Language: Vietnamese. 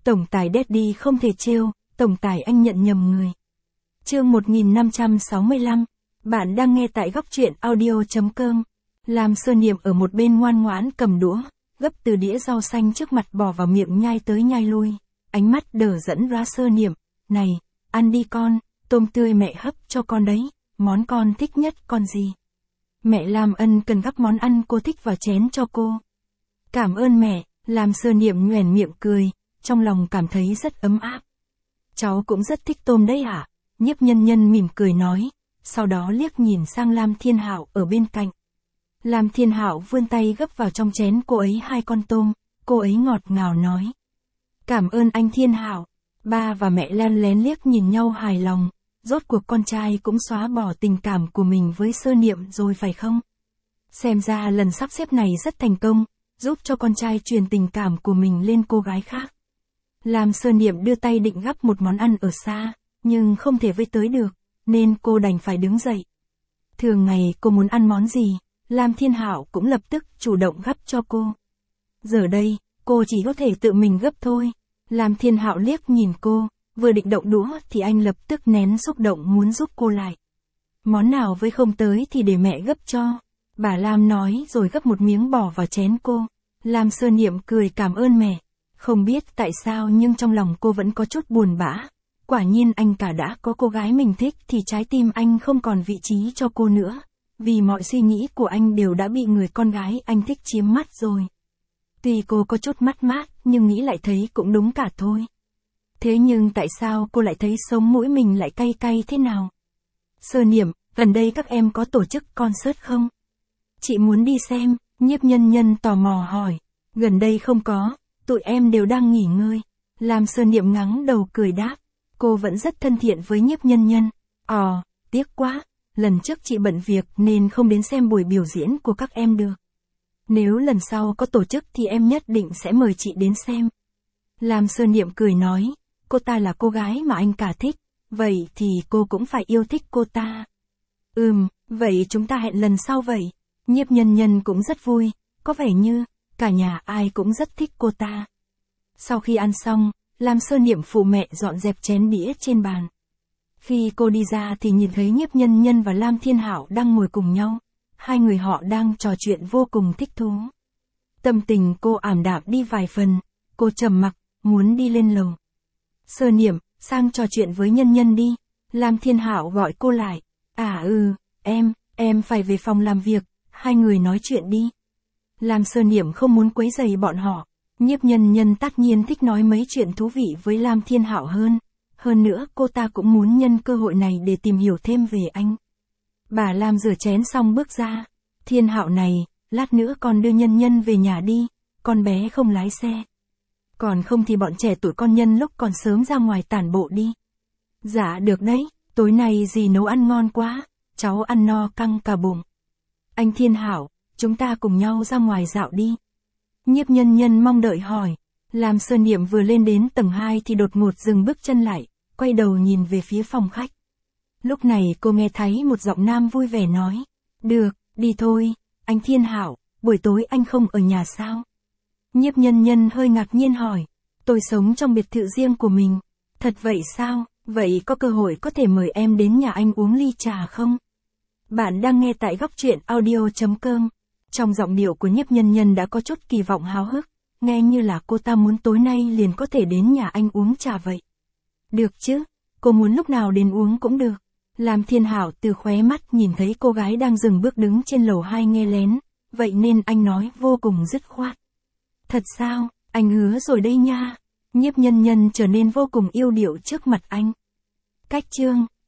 Tổng tài Daddy không thể trêu, tổng tài anh nhận nhầm người. Chương 1565, bạn đang nghe tại góc truyện audio.com. Lam Sơ Niệm ở một bên ngoan ngoãn cầm đũa, gấp từ đĩa rau xanh trước mặt bỏ vào miệng nhai tới nhai lui, ánh mắt đờ dẫn ra Sơ Niệm, này, ăn đi con, tôm tươi mẹ hấp cho con đấy, món con thích nhất con gì? Mẹ Lam ân cần gắp món ăn cô thích vào chén cho cô. Cảm ơn mẹ, Lam Sơ Niệm nhoẻn miệng cười, trong lòng cảm thấy rất ấm áp. Cháu cũng rất thích tôm đấy hả? Nhiếp Nhân Nhân mỉm cười nói, sau đó liếc nhìn sang Lam Thiên Hạo ở bên cạnh. Lam Thiên Hạo vươn tay gấp vào trong chén cô ấy 2 con tôm, cô ấy ngọt ngào nói. Cảm ơn anh Thiên Hạo. Ba và mẹ lén lén liếc nhìn nhau hài lòng, rốt cuộc con trai cũng xóa bỏ tình cảm của mình với Sơ Niệm rồi phải không? Xem ra lần sắp xếp này rất thành công, giúp cho con trai truyền tình cảm của mình lên cô gái khác. Lam Sơ Niệm đưa tay định gắp một món ăn ở xa, nhưng không thể với tới được, nên cô đành phải đứng dậy. Thường ngày cô muốn ăn món gì, Lam Thiên Hạo cũng lập tức chủ động gắp cho cô. Giờ đây, cô chỉ có thể tự mình gấp thôi. Lam Thiên Hạo liếc nhìn cô, vừa định động đũa thì anh lập tức nén xúc động muốn giúp cô lại. Món nào với không tới thì để mẹ gấp cho. Bà Lam nói rồi gấp một miếng bỏ vào chén cô. Lam Sơ Niệm cười cảm ơn mẹ. Không biết tại sao nhưng trong lòng cô vẫn có chút buồn bã. Quả nhiên anh cả đã có cô gái mình thích thì trái tim anh không còn vị trí cho cô nữa. Vì mọi suy nghĩ của anh đều đã bị người con gái anh thích chiếm mắt rồi. Tuy cô có chút mất mát nhưng nghĩ lại thấy cũng đúng cả thôi. Thế nhưng tại sao cô lại thấy sống mũi mình lại cay cay thế nào? Sơ Niệm, gần đây các em có tổ chức concert không? Chị muốn đi xem, Nhiếp Nhân Nhân tò mò hỏi. Gần đây không có, tụi em đều đang nghỉ ngơi. Lam Sơ Niệm ngắng đầu cười đáp. Cô vẫn rất thân thiện với Nhiếp Nhân Nhân. Tiếc quá, lần trước chị bận việc nên không đến xem buổi biểu diễn của các em được. Nếu lần sau có tổ chức thì em nhất định sẽ mời chị đến xem. Lam Sơ Niệm cười nói, cô ta là cô gái mà anh cả thích, vậy thì cô cũng phải yêu thích cô ta. Vậy chúng ta hẹn lần sau vậy. Nhiếp Nhân Nhân cũng rất vui, có vẻ như cả nhà ai cũng rất thích cô ta. Sau khi ăn xong, Lam Sơ Niệm phụ mẹ dọn dẹp chén đĩa trên bàn. Khi cô đi ra thì nhìn thấy Nhiếp Nhân Nhân và Lam Thiên Hạo đang ngồi cùng nhau. Hai người họ đang trò chuyện vô cùng thích thú. Tâm tình cô ảm đạm đi vài phần, cô trầm mặc, muốn đi lên lầu. Sơ Niệm, sang trò chuyện với Nhân Nhân đi. Lam Thiên Hạo gọi cô lại. Em phải về phòng làm việc, hai người nói chuyện đi. Lam Sơ Niệm không muốn quấy rầy bọn họ. Nhiếp Nhân Nhân tất nhiên thích nói mấy chuyện thú vị với Lam Thiên Hạo hơn. Hơn nữa cô ta cũng muốn nhân cơ hội này để tìm hiểu thêm về anh. Bà Lam rửa chén xong bước ra. Thiên Hạo này, lát nữa con đưa Nhân Nhân về nhà đi, con bé không lái xe. Còn không thì bọn trẻ tuổi con nhân lúc còn sớm ra ngoài tản bộ đi. Dạ được đấy, tối nay dì nấu ăn ngon quá, cháu ăn no căng cả bụng. Anh Thiên Hạo, chúng ta cùng nhau ra ngoài dạo đi. Nhiếp Nhân Nhân mong đợi hỏi. Lam Sơ Niệm vừa lên đến tầng 2 thì đột ngột dừng bước chân lại, quay đầu nhìn về phía phòng khách. Lúc này cô nghe thấy một giọng nam vui vẻ nói. Được, đi thôi, anh Thiên Hạo, buổi tối anh không ở nhà sao? Nhiếp Nhân Nhân hơi ngạc nhiên hỏi. Tôi sống trong biệt thự riêng của mình. Thật vậy sao? Vậy có cơ hội có thể mời em đến nhà anh uống ly trà không? Bạn đang nghe tại góc truyện audio.com. Trong giọng điệu của Nhiếp Nhân Nhân đã có chút kỳ vọng háo hức, nghe như là cô ta muốn tối nay liền có thể đến nhà anh uống trà vậy. Được chứ, cô muốn lúc nào đến uống cũng được. Lam Thiên Hạo từ khóe mắt nhìn thấy cô gái đang dừng bước đứng trên lầu 2 nghe lén, vậy nên anh nói vô cùng dứt khoát. Thật sao, anh hứa rồi đây nha. Nhiếp Nhân Nhân trở nên vô cùng yêu điệu trước mặt anh. Cách chương